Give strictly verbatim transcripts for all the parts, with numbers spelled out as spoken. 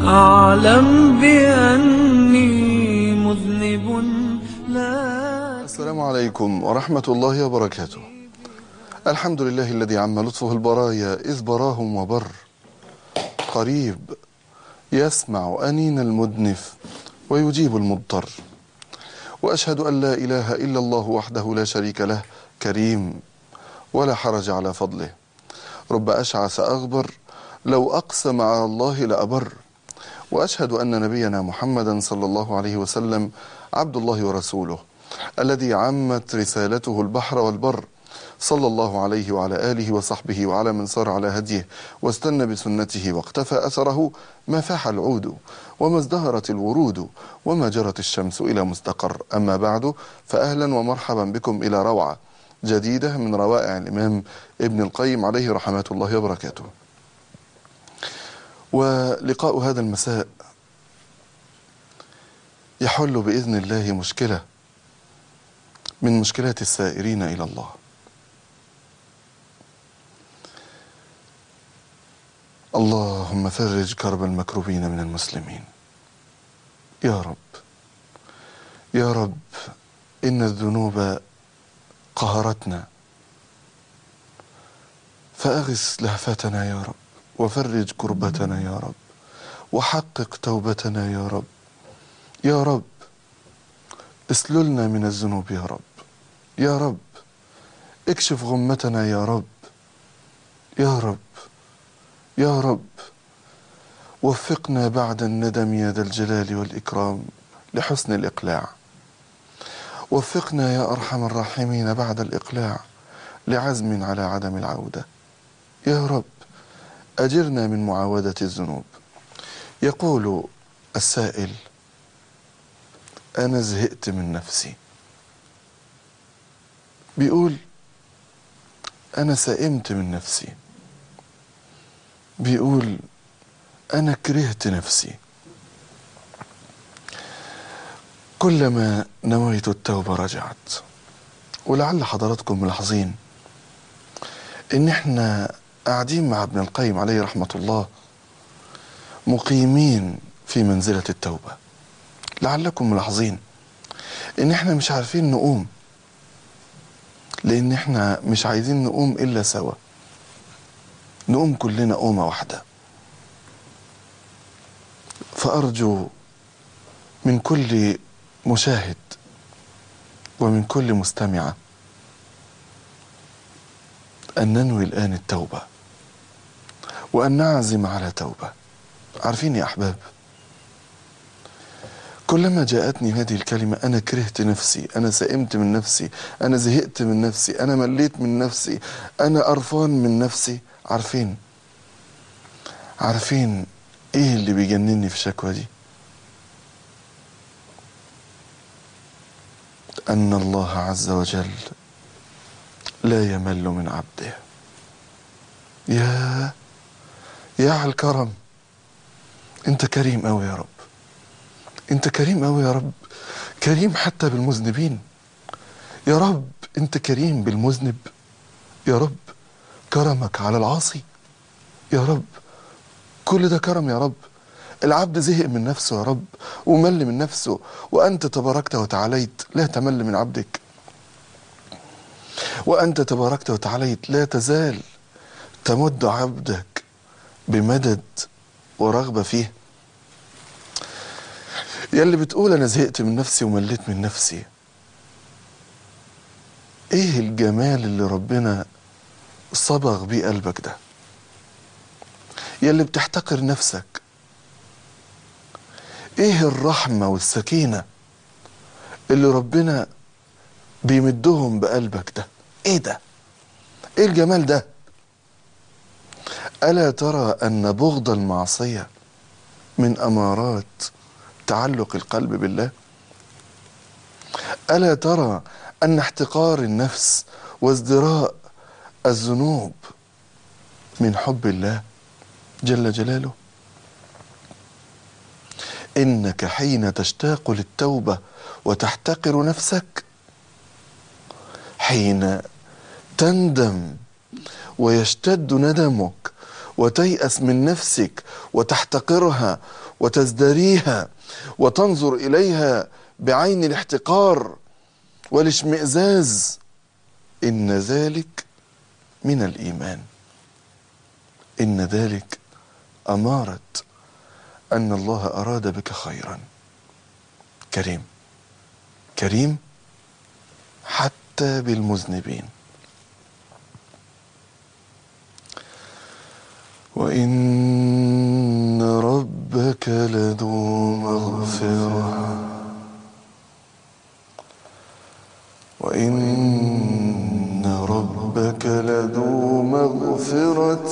أعلم بأني مذنب لا. السلام عليكم ورحمة الله وبركاته. الحمد لله الذي عم لطفه البرايا إذ براهم وبر، قريب يسمع أنين المدنف ويجيب المضطر. وأشهد أن لا إله إلا الله وحده لا شريك له، كريم ولا حرج على فضله. رب أشعث أغبر لو أقسم على الله لأبر. وأشهد أن نبينا محمدا صلى الله عليه وسلم عبد الله ورسوله، الذي عمت رسالته البحر والبر، صلى الله عليه وعلى آله وصحبه وعلى من سار على هديه واستنى بسنته واقتفى أثره، ما فاح العود وما ازدهرت الورود وما جرت الشمس إلى مستقر. أما بعد، فأهلا ومرحبا بكم إلى روعة جديدة من روائع الإمام ابن القيم عليه رحمة الله وبركاته. ولقاء هذا المساء يحل بإذن الله مشكلة من مشكلات السائرين إلى الله. اللهم فرج كرب المكروبين من المسلمين يا رب. يا رب، إن الذنوب قهرتنا، فأغث لهفتنا يا رب، وفرج كربتنا يا رب، وحقق توبتنا يا رب. يا رب، اسللنا من الذنوب يا رب. يا رب، اكشف غمتنا يا رب. يا رب، يا رب، وفقنا بعد الندم يا ذا الجلال والإكرام لحسن الإقلاع. وفقنا يا أرحم الراحمين بعد الإقلاع لعزم على عدم العودة. يا رب، أجرنا من معاودة الذنوب. يقول السائل: أنا زهقت من نفسي. بيقول أنا سئمت من نفسي. بيقول أنا كرهت نفسي. كلما نويت التوبة رجعت. ولعل حضراتكم ملاحظين إن إحنا قاعدين مع ابن القيم عليه رحمة الله مقيمين في منزلة التوبة. لعلكم ملاحظين إن إحنا مش عارفين نقوم، لأن إحنا مش عايزين نقوم إلا سوا، نقوم كلنا قومة واحدة. فأرجو من كل مشاهد ومن كل مستمعة أن ننوي الآن التوبة، وأن نعزم على توبة. عارفين يا أحباب، كلما جاءتني هذه الكلمة: أنا كرهت نفسي، أنا سئمت من نفسي، أنا زهقت من نفسي، أنا مليت من نفسي، أنا قرفان من نفسي، عارفين عارفين إيه اللي بيجنني في الشكوى دي؟ أن الله عز وجل لا يمل من عبده. يا يا على الكرم، أنت كريم أوي يا رب. أنت كريم أوي يا رب، كريم حتى بالمذنبين. يا رب، أنت كريم بالمذنب. يا رب، كرمك على العاصي. يا رب، كل ده كرم يا رب. العبد زهق من نفسه يا رب، ومل من نفسه، وأنت تباركت وتعاليت لا تمل من عبدك. وأنت تباركت وتعاليت لا تزال تمد عبدك بمدد ورغبة فيه. يا اللي بتقول أنا زهقت من نفسي ومليت من نفسي، إيه الجمال اللي ربنا صبغ بيه قلبك ده؟ يا اللي بتحتقر نفسك، إيه الرحمة والسكينة اللي ربنا بيمدهم بقلبك ده؟ إيه ده؟ إيه الجمال ده؟ ألا ترى أن بغض المعصية من أمارات تعلق القلب بالله؟ ألا ترى أن احتقار النفس وازدراء الذنوب من حب الله جل جلاله؟ إنك حين تشتاق للتوبة وتحتقر نفسك، حين تندم ويشتد ندمك وتيأس من نفسك وتحتقرها وتزدريها وتنظر إليها بعين الاحتقار والاشمئزاز، إن ذلك من الإيمان، إن ذلك أمارة أن الله أراد بك خيرا. كريم، كريم حتى بالمذنبين. وإن ربك لذو مغفرة وإن ربك لذو مغفرة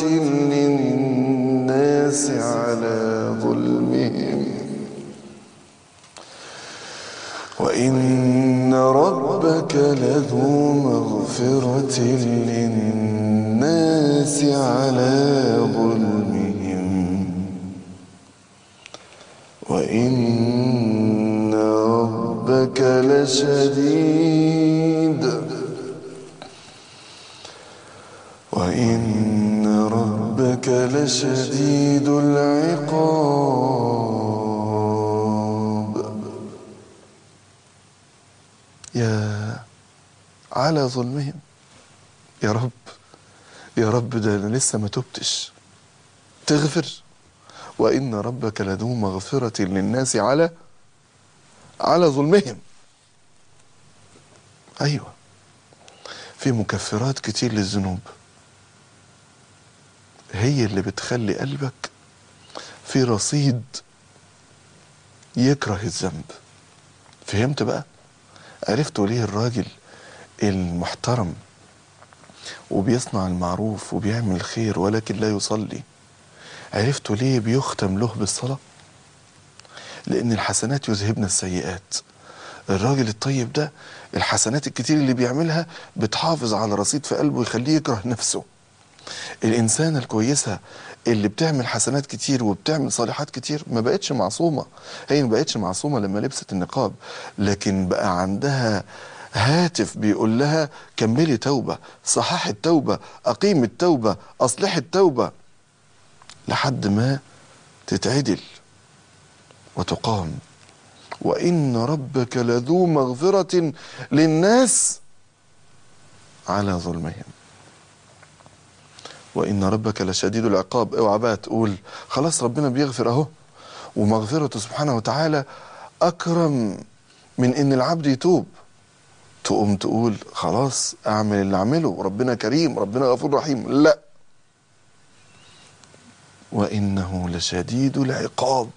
للناس على ظلمهم وإن ربك لذو مغفرة للناس على ظلمهم وإن ربك لشديد وإن ربك لشديد العقاب. يا على ظلمهم، يا رب يا رب ده أنا لسه ما تبتش، تغفر. وإن ربك لذو مغفرة للناس على على ظلمهم. أيوة، في مكفرات كتير للذنوب هي اللي بتخلي قلبك في رصيد يكره الذنب. فهمت بقى؟ عرفتوا ليه الراجل المحترم وبيصنع المعروف وبيعمل الخير ولكن لا يصلي، عرفتوا ليه بيختم له بالصلاة؟ لأن الحسنات يذهبن السيئات. الراجل الطيب ده الحسنات الكتير اللي بيعملها بتحافظ على رصيد في قلبه يخليه يكره نفسه. الإنسانة الكويسة اللي بتعمل حسنات كتير وبتعمل صالحات كتير ما بقتش معصومة. هي ما بقتش معصومة لما لبست النقاب، لكن بقى عندها هاتف بيقول لها كملي توبة، صححي التوبة، أقيمي التوبة، أصلحي التوبة، لحد ما تتعدل وتقام. وإن ربك لذو مغفرة للناس على ظلمهم وإن ربك لشديد العقاب. اوعى بقى تقول خلاص ربنا بيغفر اهو ومغفرته سبحانه وتعالى أكرم من إن العبد يتوب، تقوم تقول خلاص أعمل اللي أعمله، ربنا كريم، ربنا غفور رحيم. لا، وإنه لشديد العقاب.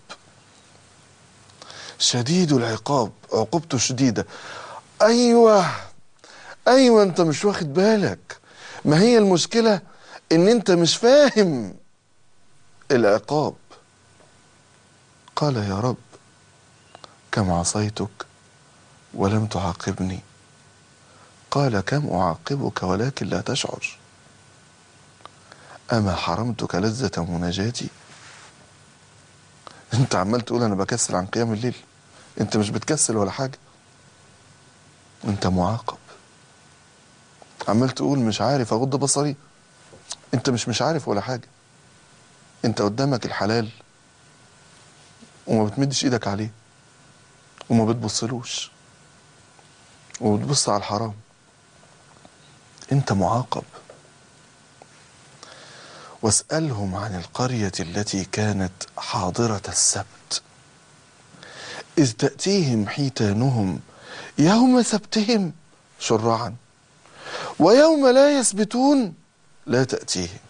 شديد العقاب، عقوبته شديدة. أيوة أيوة، أنت مش واخد بالك. ما هي المشكلة إن أنت مش فاهم العقاب. قال يا رب كم عصيتك ولم تعاقبني؟ قال كم أعاقبك ولكن لا تشعر؟ أما حرمتك لذة مناجاتي؟ أنت عمال تقول أنا بكسل عن قيام الليل، أنت مش بتكسل ولا حاجة، أنت معاقب. عمال تقول مش عارف أغض بصري، أنت مش مش عارف ولا حاجة، أنت قدامك الحلال وما بتمدش إيدك عليه وما بتبصلوش وبتبص على الحرام، أنت معاقب. واسألهم عن القرية التي كانت حاضرة السبت إذ تأتيهم حيتانهم يوم سبتهم شرعا ويوم لا يسبتون لا تأتيهم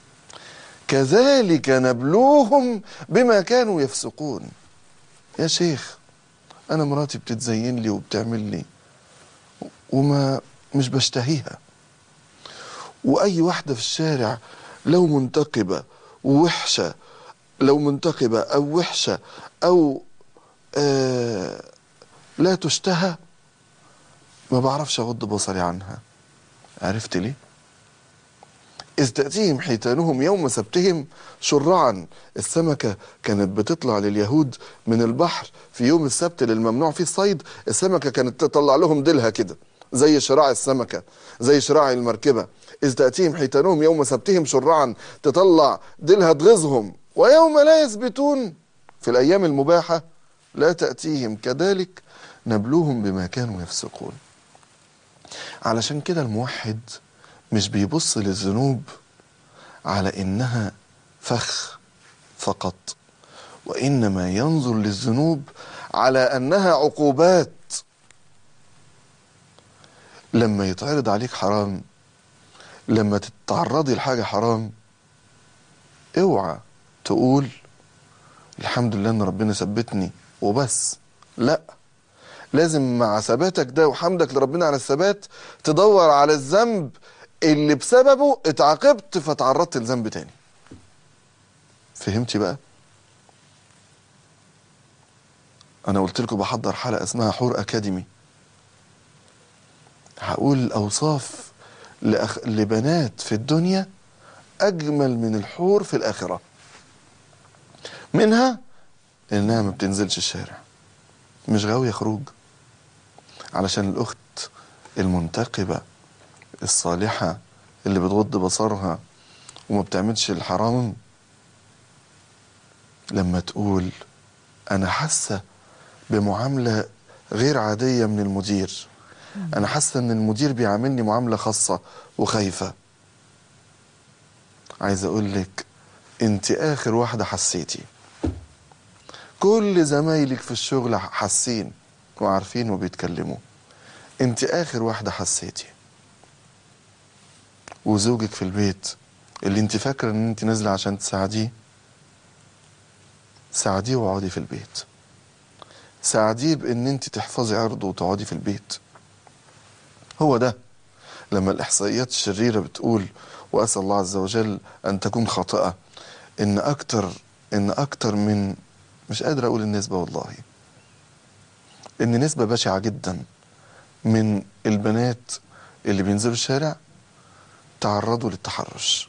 كذلك نبلوهم بما كانوا يفسقون. يا شيخ أنا مراتي بتتزين لي وبتعمل لي وما مش بشتهيها، وأي واحدة في الشارع لو منتقبة ووحشة، لو منتقبة أو وحشة أو آه لا تشتهى ما بعرفش أغض بصري عنها. عرفت ليه؟ إذ تأتيهم حيتانهم يوم سبتهم شرعا. السمكة كانت بتطلع لليهود من البحر في يوم السبت اللي الممنوع فيه الصيد، السمكة كانت تطلع لهم ديلها كده زي شراع السمكة، زي شراع المركبة. إذ تأتيهم حيتانهم يوم سبتهم شرعا، تطلع ديلها تغيظهم، ويوم لا يثبتون في الأيام المباحة لا تأتيهم، كذلك نبلوهم بما كانوا يفسقون. علشان كده الموحد مش بيبص للذنوب على إنها فخ فقط، وإنما ينظر للذنوب على أنها عقوبات. لما يتعرض عليك حرام، لما تتعرضي لحاجة حرام، اوعى تقول الحمد لله ان ربنا ثبتني وبس. لا، لازم مع ثباتك ده وحمدك لربنا على الثبات تدور على الذنب اللي بسببه اتعاقبت فتعرضت لذنب تاني. فهمتي بقى؟ انا قلت لكم بحضر حلقة اسمها حور اكاديمي، هقول اوصاف لأخ... لبنات في الدنيا اجمل من الحور في الاخرة. منها انها ما بتنزلش الشارع، مش غاوية خروج، علشان الاخت المنتقبة الصالحة اللي بتغض بصرها وما بتعملش الحرام، لما تقول انا حاسة بمعاملة غير عادية من المدير، انا حاسة ان المدير بيعاملني معاملة خاصة وخايفة، عايز اقول لك انت اخر واحدة حسيتي. كل زمايلك في الشغل حاسين وعارفين وبيتكلموا، انت اخر واحدة حسيتي. وزوجك في البيت اللي انت فاكرة ان انت نازلة عشان تساعديه، ساعديه واقعدي في البيت، ساعديه بان انت تحفظي عرضه وتقعدي في البيت. هو ده لما الاحصائيات الشريرة بتقول، واسأل الله عز وجل ان تكون خاطئة، ان اكتر ان اكتر من، مش قادر اقول النسبة والله، ان نسبة بشعة جدا من البنات اللي بينزلوا الشارع تعرضوا للتحرش.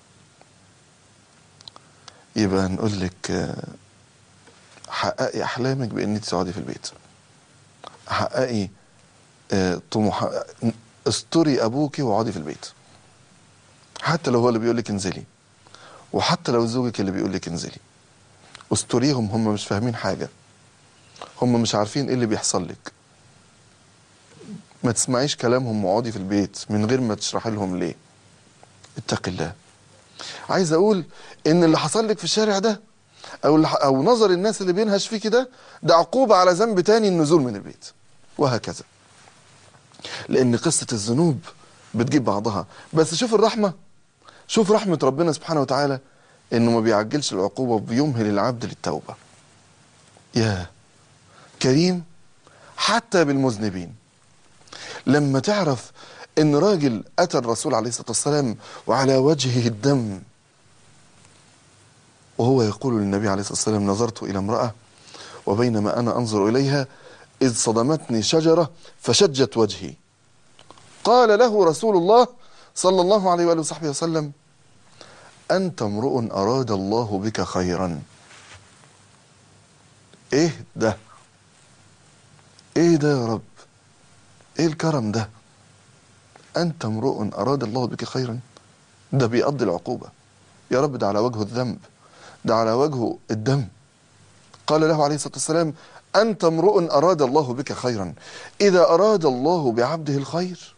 يبقى نقول لك حققي احلامك بان انت تقعدي في البيت، حققي طموح، استري ابوكي واقعدي في البيت، حتى لو هو اللي بيقول لك انزلي، وحتى لو زوجك اللي بيقول لك انزلي، استريهم. هم مش فاهمين حاجة، هم مش عارفين ايه اللي بيحصل لك. ما تسمعيش كلامهم واقعدي في البيت من غير ما تشرحي لهم ليه. اتقي الله. عايز اقول ان اللي حصل لك في الشارع ده او او نظر الناس اللي بينهش فيكي ده، ده عقوبة على ذنب تاني، النزول من البيت، وهكذا. لان قصة الذنوب بتجيب بعضها. بس شوف الرحمة، شوف رحمة ربنا سبحانه وتعالى، انه ما بيعجلش العقوبة وبيمهل العبد للتوبة. يا كريم حتى بالمذنبين. لما تعرف ان راجل اتى الرسول عليه الصلاة والسلام وعلى وجهه الدم، وهو يقول للنبي عليه الصلاة والسلام نظرت الى امرأة وبينما انا انظر اليها اذ صدمتني شجرة فشجت وجهي، قال له رسول الله صلى الله عليه وآله وصحبه وسلم انت امرؤ اراد الله بك خيرا. ايه ده؟ ايه ده يا رب؟ ايه الكرم ده؟ انت امرؤ اراد الله بك خيرا، ده بيقضي العقوبة يا رب، ده على وجه الذنب، ده على وجه الدم. قال له عليه الصلاة والسلام انت امرؤ اراد الله بك خيرا. اذا اراد الله بعبده الخير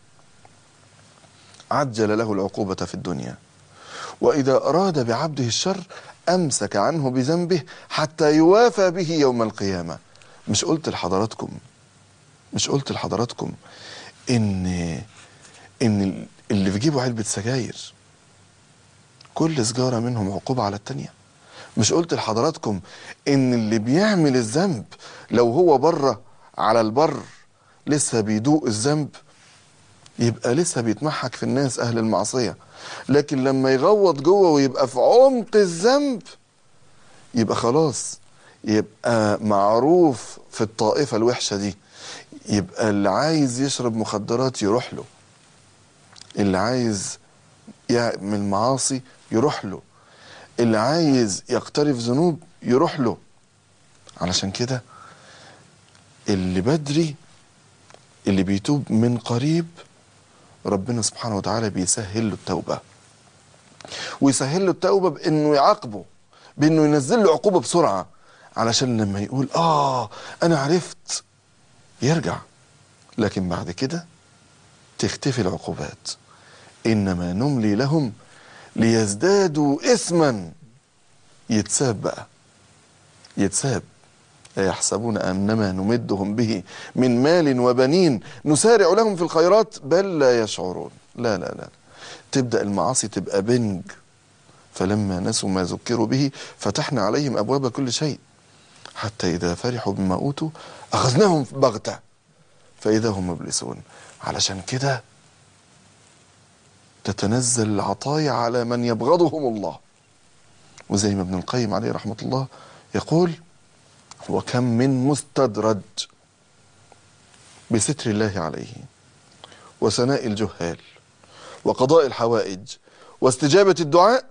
عجل له العقوبة في الدنيا، واذا اراد بعبده الشر امسك عنه بذنبه حتى يوافى به يوم القيامة. مش قلت لحضراتكم مش قلت لحضراتكم ان ان اللي في جيبه علبة سجاير كل سجارة منهم عقوبة على التانية؟ مش قلت لحضراتكم ان اللي بيعمل الذنب لو هو بره على البر لسه بيدوق الذنب، يبقى لسه بيتمحك في الناس اهل المعصية، لكن لما يغوط جوه ويبقى في عمق الذنب يبقى خلاص، يبقى معروف في الطائفة الوحشة دي. يبقى اللي عايز يشرب مخدرات يروح له، اللي عايز يعمل معاصي يروح له، اللي عايز يقترف ذنوب يروح له. علشان كده اللي بدري، اللي بيتوب من قريب ربنا سبحانه وتعالى بيسهل له التوبة، ويسهل له التوبة بأنه يعاقبه، بأنه ينزل له عقوبة بسرعة، علشان لما يقول آه أنا عرفت يرجع. لكن بعد كده تختفي العقوبات. إنما نملي لهم ليزدادوا إثما. يتساب بقى، يتساب. يحسبون أنما نمدهم به من مال وبنين نسارع لهم في الخيرات بل لا يشعرون. لا لا لا، تبدأ المعاصي تبقى بنج. فلما نسوا ما ذكروا به فتحنا عليهم أبواب كل شيء حتى إذا فرحوا بما أوتوا أخذناهم بغتة فإذا هم مبلسون. علشان كده تتنزل العطايا على من يبغضهم الله. وزي ما ابن القيم عليه رحمة الله يقول: وكم من مستدرج بستر الله عليه وثناء الجهال وقضاء الحوائج واستجابة الدعاء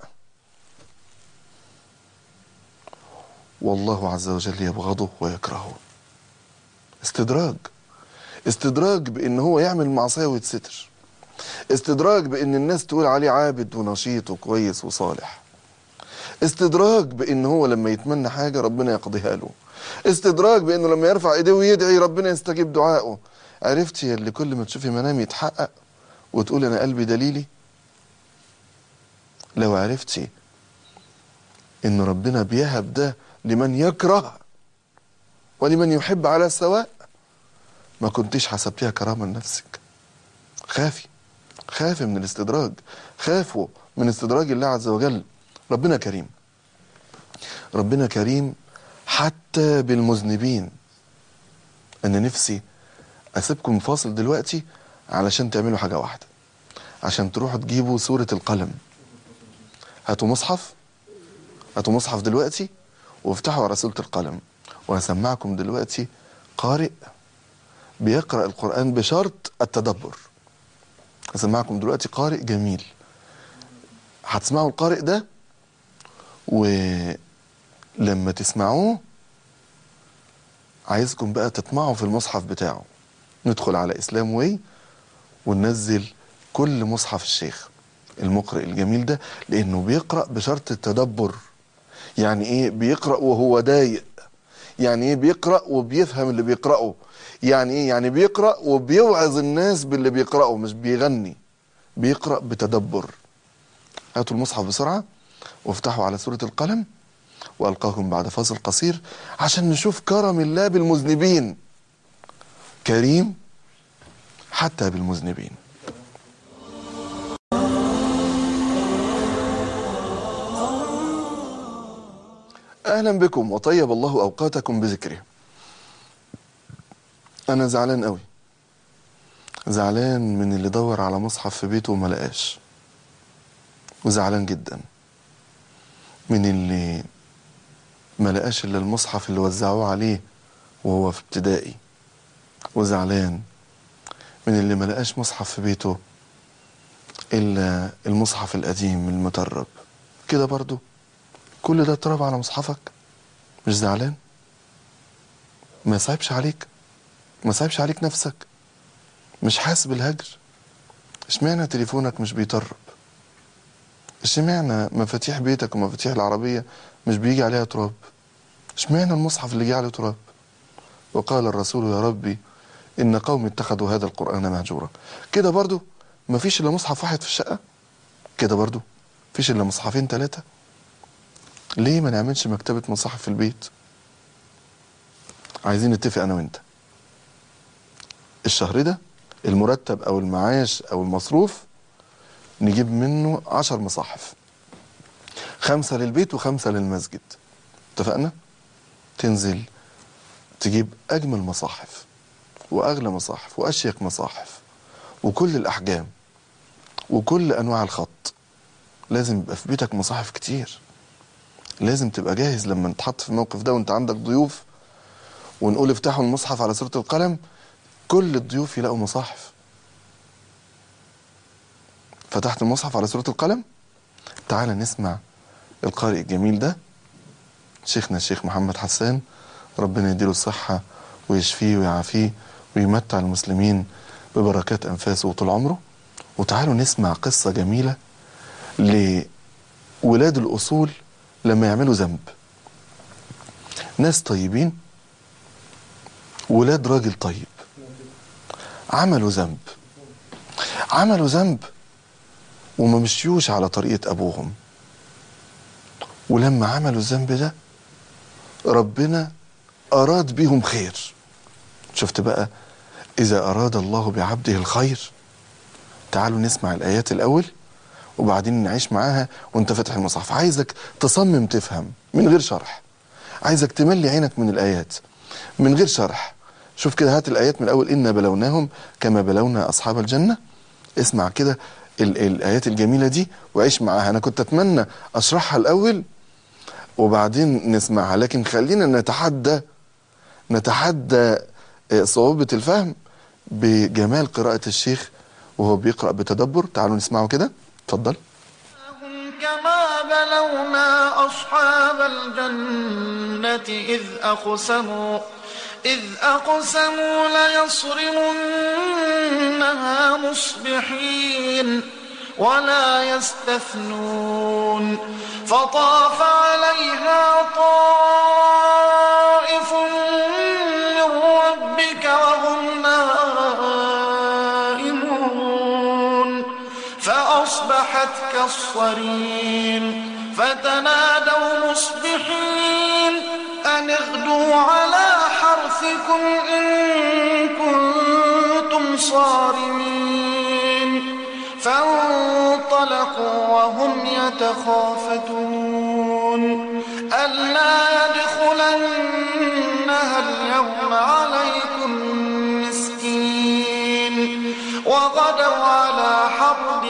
والله عز وجل يبغضه ويكرهه. استدراج. استدراج بأن هو يعمل معصية ويتستر. استدراج بأن الناس تقول عليه عابد ونشيط وكويس وصالح. استدراج بأن هو لما يتمنى حاجة ربنا يقضيها له. استدراج بأنه لما يرفع ايديه ويدعي ربنا يستجيب دعائه. عرفتي اللي كل ما تشوفي منام يتحقق وتقول أنا قلبي دليلي؟ لو عرفتي إن ربنا بيهب ده لمن يكره ولمن يحب على السواء ما كنتيش حسبتيها كرامة لنفسك. خافي، خافي من الاستدراج، خافوا من استدراج الله عز وجل. ربنا كريم، ربنا كريم حتى بالمذنبين. أنا نفسي أسيبكم فاصل دلوقتي علشان تعملوا حاجة واحدة، عشان تروحوا تجيبوا سورة القلم. هاتوا مصحف، هاتوا مصحف دلوقتي وافتحوا على سورة القلم، وهسمعكم دلوقتي قارئ بيقرأ القرآن بشرط التدبر. هسمعكم دلوقتي قارئ جميل، هتسمعوا القارئ ده ولما تسمعوه عايزكم بقى تطمعوا في المصحف بتاعه. ندخل على إسلام واي وننزل كل مصحف الشيخ المقرئ الجميل ده، لأنه بيقرأ بشرط التدبر. يعني إيه بيقرأ وهو ضايق؟ يعني إيه بيقرأ وبيفهم اللي بيقرأه؟ يعني إيه؟ يعني بيقرأ وبيوعظ الناس باللي بيقرأه، مش بيغني، بيقرأ بتدبر. هاتوا المصحف بسرعة وافتحوا على سورة القلم، وألقاكم بعد فاصل قصير عشان نشوف كرم الله بالمذنبين. كريم حتى بالمذنبين. أهلا بكم وطيب الله أوقاتكم بذكره. أنا زعلان قوي، زعلان من اللي دور على مصحف في بيته وما لقاش، وزعلان جدا من اللي ما لقاش إلا المصحف اللي وزعوه عليه وهو في ابتدائي، وزعلان من اللي ما لقاش مصحف في بيته إلا المصحف القديم المترب كده. برضو كل ده تراب على مصحفك، مش زعلان؟ ما يصعبش عليك؟ ما يصعبش عليك نفسك؟ مش حاسس بالهجر؟ اشمعنى تليفونك مش بيطرب؟ اشمعنى مفاتيح بيتك ومفاتيح العربية مش بيجي عليها تراب؟ اشمعنى المصحف اللي جه عليه تراب؟ وقال الرسول يا ربي إن قوم اتخذوا هذا القرآن مهجورا. كده برضو مفيش إلا مصحف واحد في الشقة؟ كده برضو مفيش إلا مصحفين ثلاثة؟ ليه ما نعملش مكتبة مصاحف في البيت؟ عايزين نتفق أنا وإنت الشهر ده المرتب أو المعاش أو المصروف نجيب منه عشر مصاحف، خمسة للبيت وخمسة للمسجد. اتفقنا؟ تنزل تجيب أجمل مصاحف وأغلى مصاحف وأشيك مصاحف وكل الأحجام وكل أنواع الخط. لازم يبقى في بيتك مصاحف كتير. لازم تبقى جاهز لما نتحط في الموقف ده وانت عندك ضيوف ونقول افتحوا المصحف على سورة القلم، كل الضيوف يلاقوا مصاحف. فتحت المصحف على سورة القلم، تعال نسمع القارئ الجميل ده، شيخنا الشيخ محمد حسان، ربنا يديله الصحة ويشفيه ويعافيه ويمتع المسلمين ببركات أنفاسه وطول عمره. وتعالوا نسمع قصة جميلة لولاد الأصول لما يعملوا ذنب. ناس طيبين، ولاد راجل طيب، عملوا ذنب عملوا ذنب وما مشيوش على طريقة أبوهم. ولما عملوا الذنب ده ربنا أراد بيهم خير. شفت بقى؟ إذا أراد الله بعبده الخير. تعالوا نسمع الآيات الأول وبعدين نعيش معاها وانت فاتح المصحف. عايزك تصمم تفهم من غير شرح، عايزك تملي عينك من الآيات من غير شرح. شوف كده، هات الآيات من الأول. إنا بلوناهم كما بلونا أصحاب الجنة. اسمع كده ال الآيات الجميلة دي وعيش معاها. أنا كنت أتمنى أشرحها الأول وبعدين نسمعها، لكن خلينا نتحدى نتحدى صعوبة الفهم بجمال قراءة الشيخ وهو بيقرأ بتدبر. تعالوا نسمعه كده، اتفضل. كما بلونا أصحاب الجنة إذ أقسموا إذ أقسموا ليصرمنها مصبحين ولا يستثنون فطاف عليها طائف من ربك وهم نائمون فأصبحت كالصريم فتنادوا مصبحين أن اغدوا على حرثكم إن كنتم صارمين فانطلقوا وهم يتخافتون ألا يدخلنها اليوم عليكم مسكين وغدوا على حرد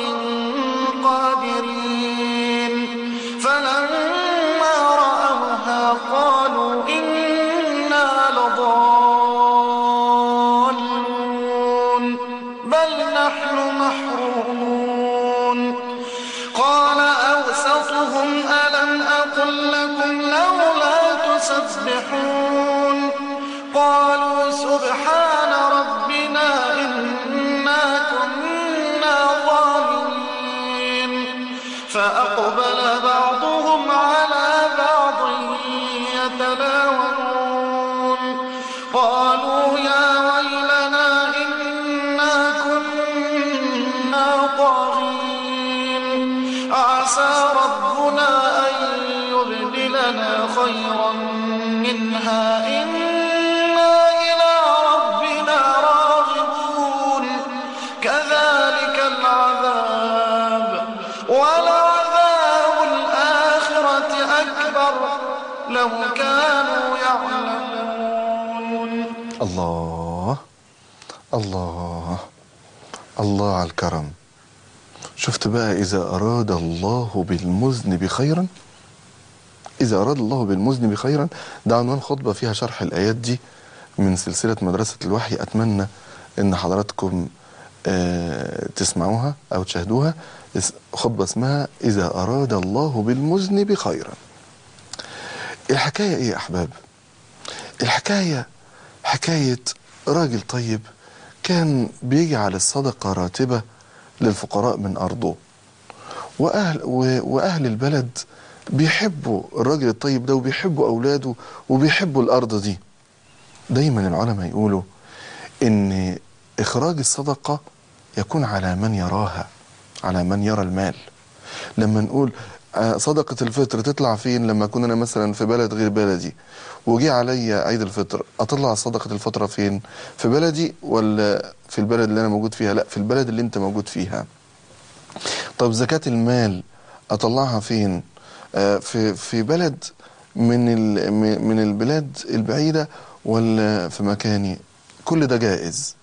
قادرين فلما رأوها قالوا إنا لضالون بل نحن محرومون قال أوسطهم ألم أقل لكم لولا تسبحون قالوا سبحان ربنا إنا كنا ظالمين فأقبل بعضهم على بعض يتلاومون قالوا يا ويلنا إنا كنا طاغين عسى ربنا أن يبدلنا خيرا منها إنا إلى ربنا راغبون كذلك العذاب ولعذاب الآخرة أكبر لو كانوا يعلمون. الله الله الله على الكرم. شفت بقى؟ إذا أراد الله بالمذنب خيرا إذا أراد الله بالمذنب خيرا ده عنوان خطبة فيها شرح الآيات دي من سلسلة مدرسة الوحي. أتمنى أن حضراتكم آه تسمعوها أو تشاهدوها. خطبة اسمها إذا أراد الله بالمذنب خيرا. الحكاية إيه يا أحباب؟ الحكاية حكاية راجل طيب كان بيجعل الصدقة راتبة للفقراء من أرضه، وأهل, وأهل البلد بيحبوا الراجل الطيب ده وبيحبوا أولاده وبيحبوا الأرض دي. دايما العلماء يقولوا إن إخراج الصدقة يكون على من يراها، على من يرى المال. لما نقول صدقة الفطر تطلع فين؟ لما أكون أنا مثلا في بلد غير بلدي وجي علي عيد الفطر، أطلع صدقة الفطرة فين؟ في بلدي ولا في البلد اللي أنا موجود فيها؟ لا، في البلد اللي أنت موجود فيها. طب زكاة المال أطلعها فين؟ آه في في بلد من من البلاد البعيدة ولا في مكاني؟ كل ده جائز.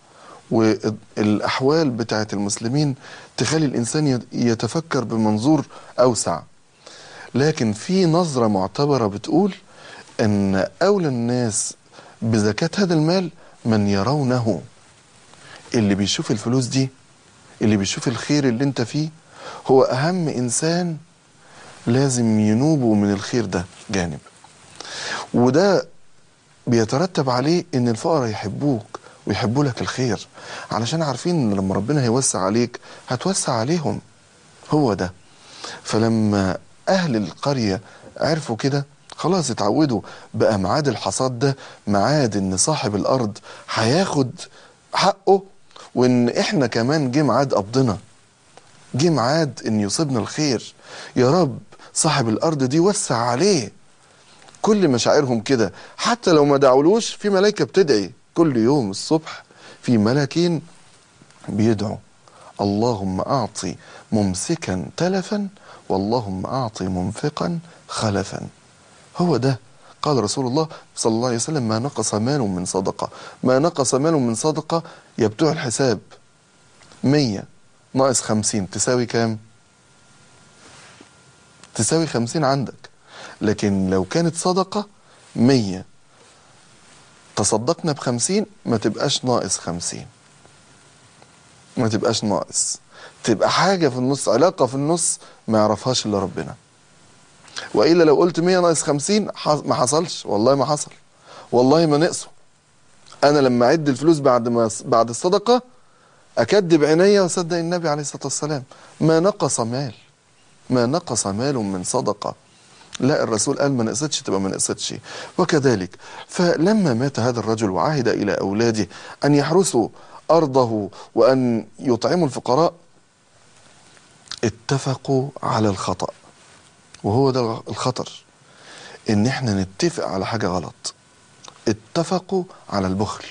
والأحوال بتاعت المسلمين تخلي الإنسان يتفكر بمنظور أوسع. لكن في نظرة معتبرة بتقول أن أولى الناس بزكاة هذا المال من يرونه. اللي بيشوف الفلوس دي، اللي بيشوف الخير اللي انت فيه، هو أهم إنسان لازم ينوبه من الخير ده جانب. وده بيترتب عليه أن الفقراء يحبوك ويحبوا لك الخير، علشان عارفين ان لما ربنا هيوسع عليك هتوسع عليهم. هو ده. فلما اهل القرية عرفوا كده خلاص اتعودوا، بقى ميعاد الحصاد ده ميعاد ان صاحب الارض هياخد حقه، وان احنا كمان جه ميعاد قبضنا، جه ميعاد ان يصيبنا الخير. يا رب صاحب الارض دي وسع عليه. كل مشاعرهم كده، حتى لو ما دعولوش في ملائكة بتدعي كل يوم الصبح، في ملاكين بيدعوا اللهم أعطي ممسكا تلفا واللهم أعطي منفقا خلفا. هو ده. قال رسول الله صلى الله عليه وسلم ما نقص مال من صدقة، ما نقص مال من صدقة. يا بتوع الحساب، مية ناقص خمسين تساوي كام؟ تساوي خمسين عندك. لكن لو كانت صدقة مية تصدقنا بخمسين ما تبقاش ناقص خمسين، ما تبقاش ناقص، تبقى حاجة في النص، علاقة في النص ما يعرفهاش إلا ربنا. وإلا لو قلت مية ناقص خمسين ما حصلش، والله ما حصل، والله ما نقصوا. أنا لما أعد الفلوس بعد ما بعد الصدقة أكدب عينيا وصدق النبي عليه الصلاة والسلام، ما نقص مال، ما نقص مال من صدقة. لا، الرسول قال ما نقصتش تبقى ما نقصتش. وكذلك فلما مات هذا الرجل وعهد إلى أولاده أن يحرسوا أرضه وأن يطعموا الفقراء، اتفقوا على الخطأ. وهو ده الخطر، إن احنا نتفق على حاجة غلط. اتفقوا على البخل،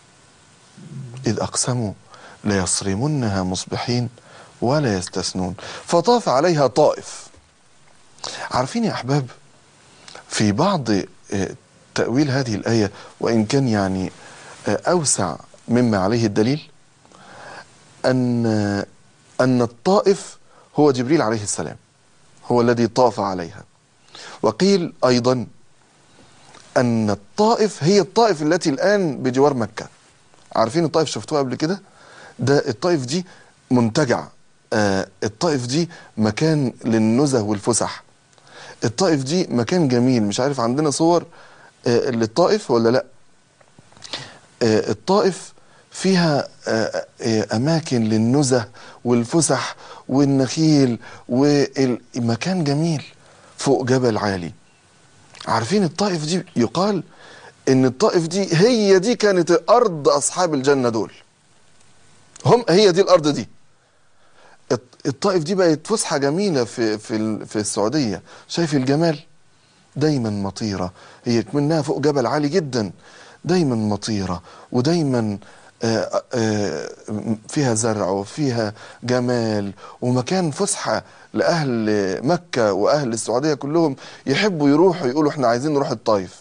إذ أقسموا ليصرمنها مصبحين ولا يستثنون فطاف عليها طائف. عارفين يا أحباب، في بعض تأويل هذه الآية، وإن كان يعني أوسع مما عليه الدليل، أن أن الطائف هو جبريل عليه السلام، هو الذي طاف عليها. وقيل أيضا أن الطائف هي الطائف التي الآن بجوار مكة. عارفين الطائف؟ شفتوها قبل كده؟ ده الطائف دي منتجع، آه الطائف دي مكان للنزه والفسح. الطائف دي مكان جميل، مش عارف عندنا صور آه للطائف ولا لا. آه الطائف فيها آه آه أماكن للنزه والفسح والنخيل، والمكان جميل فوق جبل عالي. عارفين الطائف دي يقال ان الطائف دي هي دي كانت ارض اصحاب الجنة دول، هم هي دي الارض دي. الطائف دي بقت فسحة جميلة في في في السعودية. شايف الجمال؟ دايما مطيرة، هي منها فوق جبل عالي جدا، دايما مطيرة، ودايما آآ آآ فيها زرع وفيها جمال، ومكان فسحة لأهل مكة وأهل السعودية كلهم يحبوا يروحوا، يقولوا احنا عايزين نروح الطائف.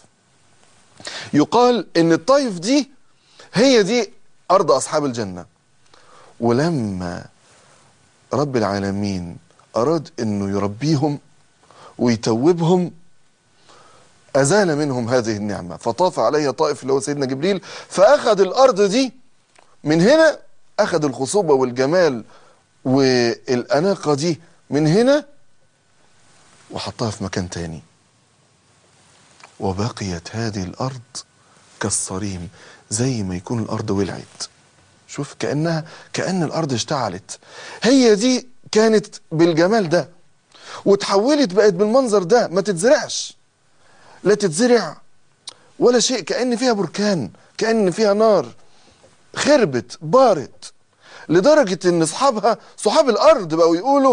يقال ان الطائف دي هي دي أرض أصحاب الجنة. ولما رب العالمين أراد أنه يربيهم ويتوبهم أزال منهم هذه النعمة، فطاف عليها طائف اللي هو سيدنا جبريل، فأخذ الأرض دي من هنا، أخذ الخصوبة والجمال والأناقة دي من هنا وحطها في مكان تاني، وبقيت هذه الأرض كالصريم، زي ما يكون الأرض ولعت. شوف، كأنها كأن الأرض اشتعلت. هي دي كانت بالجمال ده وتحولت بقت بالمنظر ده، ما تتزرعش، لا تتزرع ولا شيء، كأن فيها بركان، كأن فيها نار، خربت بارت، لدرجة ان اصحابها صحاب الارض بقوا يقولوا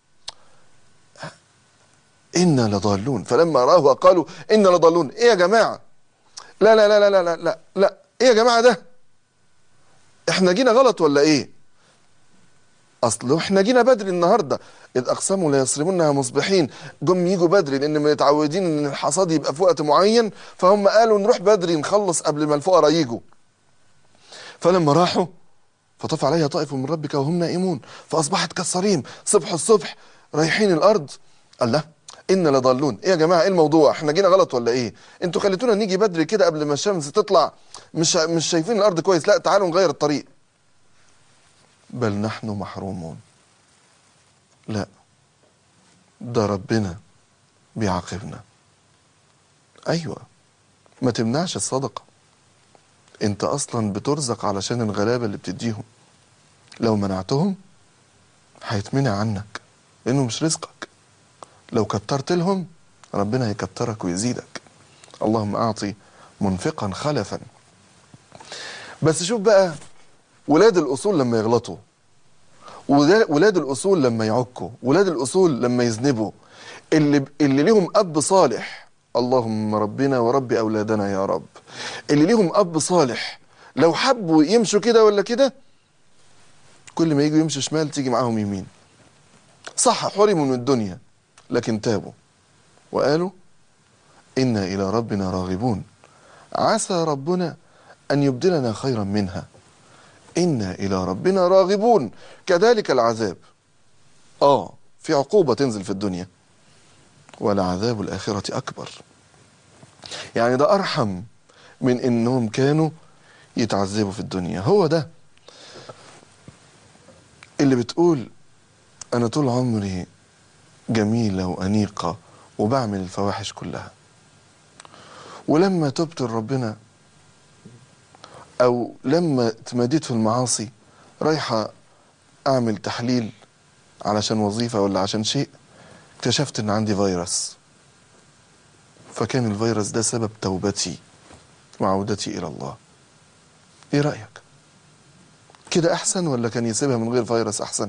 إنا لضالون، فلما رأوها قالوا إنا لضالون. ايه يا جماعة؟ لا لا لا لا لا لا لا ايه يا جماعة ده؟ احنا جينا غلط ولا ايه؟ اصل احنا جينا بدري النهارده، اذ اقسموا ليصرمنها مصبحين، جم يجوا بدري لان متعودين ان الحصاد يبقى في وقت معين، فهم قالوا نروح بدري نخلص قبل ما الفقراء يجوا. فلما راحوا فطاف عليها طائف من ربك وهم نائمون فاصبحت كالصريم. صبح الصبح رايحين الارض، الله إنا لضالون. ايه يا جماعه؟ ايه الموضوع؟ احنا جينا غلط ولا ايه؟ انتوا خليتونا نيجي بدري كده قبل ما الشمس تطلع، مش مش شايفين الارض كويس، لا تعالوا نغير الطريق. بل نحن محرومون. لا، ده ربنا بيعاقبنا. ايوه، ما تمنعش الصدقه، انت اصلا بترزق علشان الغلابة اللي بتديهم، لو منعتهم هيتمنع عنك لانه مش رزقك. لو كترت لهم ربنا هيكترك ويزيدك. اللهم اعطي منفقا خلفا. بس شوف بقى ولاد الاصول لما يغلطوا، ولاد الاصول لما يعكوا، ولاد الاصول لما يذنبوا، اللي اللي ليهم اب صالح، اللهم ربنا ورب اولادنا يا رب، اللي ليهم اب صالح لو حبوا يمشوا كده ولا كده، كل ما يجوا يمشوا شمال تيجي معاهم يمين. صح حرموا من الدنيا لكن تابوا وقالوا إنا إلى ربنا راغبون عسى ربنا أن يبدلنا خيرا منها إنا إلى ربنا راغبون. كذلك العذاب، آه في عقوبة تنزل في الدنيا، ولعذاب الآخرة أكبر. يعني ده أرحم من إنهم كانوا يتعذبوا في الدنيا. هو ده اللي بتقول أنا طول عمري جميلة وأنيقة وبعمل الفواحش كلها، ولما تبت لربنا أو لما تماديت في المعاصي رايحة أعمل تحليل علشان وظيفة ولا عشان شيء، اكتشفت إن عندي فيروس، فكان الفيروس ده سبب توبتي وعودتي إلى الله. إيه رأيك؟ كده أحسن ولا كان يسيبها من غير فيروس أحسن؟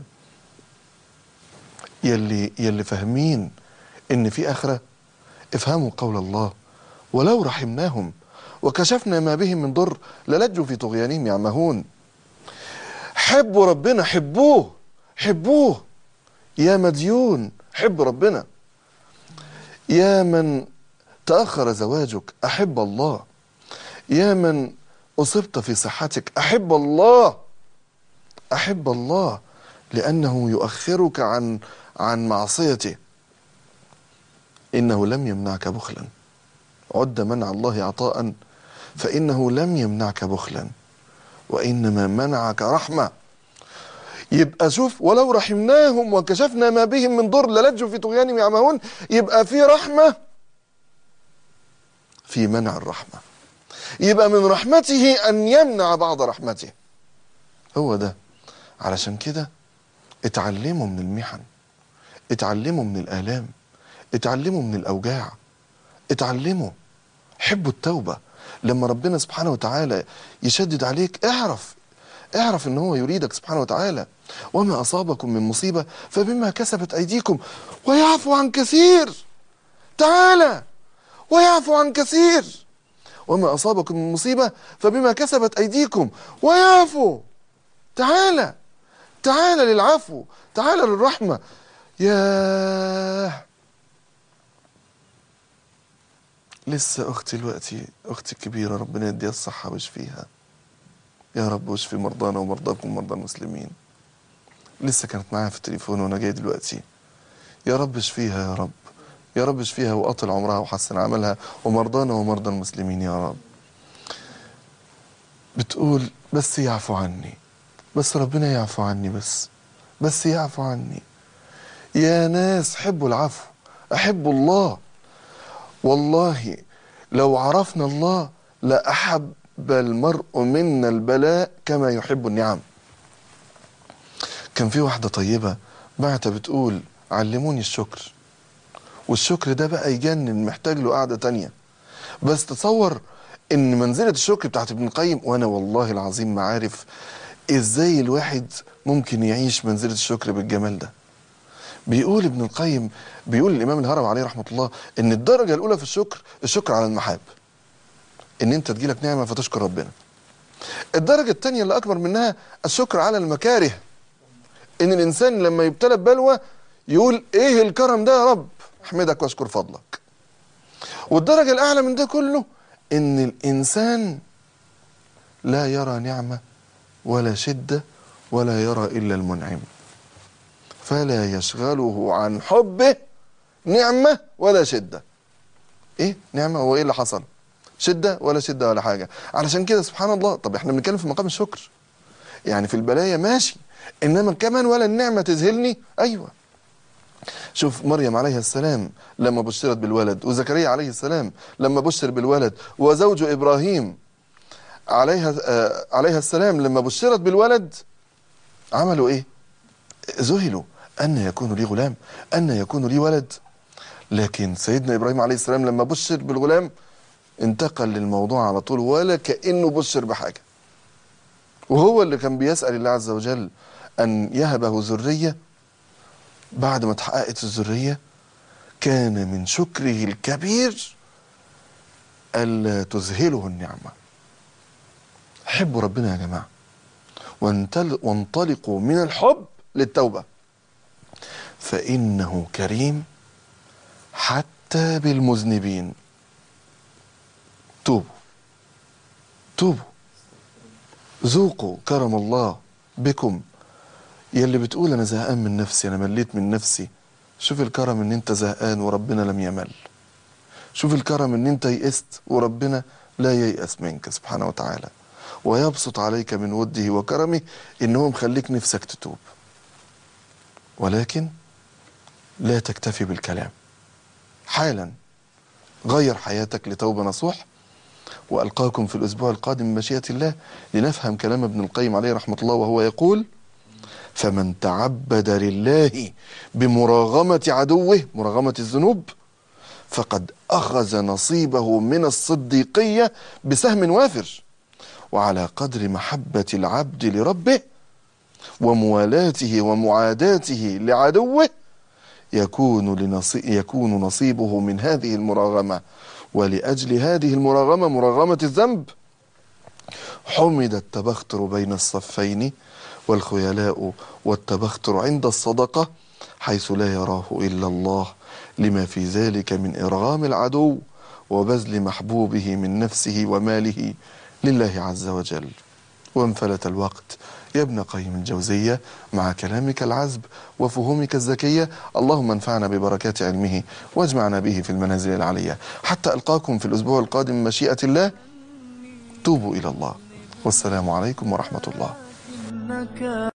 يلي, يلي فاهمين إن في آخرة افهموا قول الله ولو رحمناهم وكشفنا ما بهم من ضر للجوا في طغيانهم يعمهون. حبوا ربنا، حبوه حبوه يا مديون، حب ربنا. يا من تأخر زواجك أحب الله، يا من أصبت في صحتك أحب الله، أحب الله لأنه يؤخرك عن عن معصيته. إنه لم يمنعك بخلا، عد منع الله عطاء فإنه لم يمنعك بخلا وإنما منعك رحمة. يبقى شوف ولو رحمناهم وكشفنا ما بهم من ضر للجوا في طغيانهم يعمهون، يبقى في رحمة في منع الرحمة، يبقى من رحمته أن يمنع بعض رحمته. هو ده. علشان كده اتعلموا من المحن، اتعلموا من الآلام، اتعلموا من الأوجاع، اتعلموا حبوا التوبة. لما ربنا سبحانه وتعالى يشدد عليك اعرف اعرف ان هو يريدك سبحانه وتعالى. وما أصابكم من مصيبة فبما كسبت أيديكم ويعفو عن كثير. تعالى ويعفو عن كثير. وما أصابكم من مصيبة فبما كسبت أيديكم ويعفو. تعالى تعالى للعفو، تعالى للرحمة. ياه لسه أختي دلوقتي، أختي الكبيرة ربنا يديها الصحة ويشفيها يا رب، واشفي مرضانا ومرضاكم ومرضى المسلمين. لسه كانت معايا في التليفون وأنا جاي دلوقتي. يا رب اشفيها يا رب، يا رب اشفيها وأطل عمرها وحسن عملها ومرضانا ومرضى المسلمين يا رب. بتقول بس يعفو عني، بس ربنا يعفو عني، بس بس يعفو عني. يا ناس حبوا العفو، أحبوا الله. والله لو عرفنا الله لأحب المرء منا البلاء كما يحب النعم. كان في واحدة طيبة بعتها بتقول علموني الشكر، والشكر ده بقى يجنن، محتاج له قعدة تانية. بس تصور ان منزلة الشكر بتاعت ابن القيم، وانا والله العظيم ما عارف ازاي الواحد ممكن يعيش منزلة الشكر بالجمال ده. بيقول ابن القيم، بيقول الامام الهروي عليه رحمة الله، ان الدرجة الاولى في الشكر الشكر على المحاب، ان انت تجيلك نعمة فتشكر ربنا. الدرجة التانية اللي اكبر منها الشكر على المكاره، ان الانسان لما يبتلى ببلوى يقول ايه الكرم ده يا رب، احمدك واشكر فضلك. والدرجة الاعلى من ده كله ان الانسان لا يرى نعمة ولا شدة ولا يرى الا المنعم، فلا يشغله عن حبه نعمة ولا شدة. ايه نعمة؟ هو ايه اللي حصل؟ شدة ولا شدة ولا حاجة. علشان كده سبحان الله، طب احنا بنتكلم في مقام الشكر، يعني في البلايا ماشي، انما كمان ولا النعمة تذهلني. ايوه شوف مريم عليه السلام لما بشرت بالولد، وزكريا عليه السلام لما بشر بالولد، وزوج ابراهيم عليها آه عليها السلام لما بشرت بالولد عملوا ايه؟ ذهلوا، أن يكون لي غلام، أن يكون لي ولد. لكن سيدنا إبراهيم عليه السلام لما بشر بالغلام انتقل للموضوع على طول ولا كأنه بشر بحاجة، وهو اللي كان بيسأل الله عز وجل أن يهبه ذرية. بعد ما اتحققت الذرية كان من شكره الكبير ألا تذهله النعمة. حبوا ربنا يا جماعة، وانطلقوا من الحب للتوبة، فإنه كريم حتى بالمذنبين. توبوا توبوا، ذوقوا كرم الله بكم. يلي بتقول أنا زهقان من نفسي، أنا مليت من نفسي، شوف الكرم إن أنت زهقان وربنا لم يمل. شوف الكرم إن أنت يئست وربنا لا ييأس منك سبحانه وتعالى، ويبسط عليك من وده وكرمه إنه مخليك نفسك تتوب. ولكن لا تكتفي بالكلام، حالا غير حياتك لتوبة نصوح. وألقاكم في الأسبوع القادم من مشيئة الله لنفهم كلام ابن القيم عليه رحمة الله، وهو يقول: فمن تعبد لله بمراغمة عدوه، مراغمة الذنوب، فقد أخذ نصيبه من الصديقية بسهم وافر. وعلى قدر محبة العبد لربه وموالاته ومعاداته لعدوه يكون, لنصي يكون نصيبه من هذه المراغمة. ولأجل هذه المراغمة، مراغمة الذنب، حمد التبختر بين الصفين، والخيلاء والتبختر عند الصدقة حيث لا يراه إلا الله، لما في ذلك من إرغام العدو وبذل محبوبه من نفسه وماله لله عز وجل. وانفلت الوقت يا ابن قيم الجوزية مع كلامك العذب وفهومك الذكية. اللهم انفعنا ببركات علمه واجمعنا به في المنازل العلية. حتى ألقاكم في الأسبوع القادم مشيئة الله. توبوا إلى الله، والسلام عليكم ورحمة الله.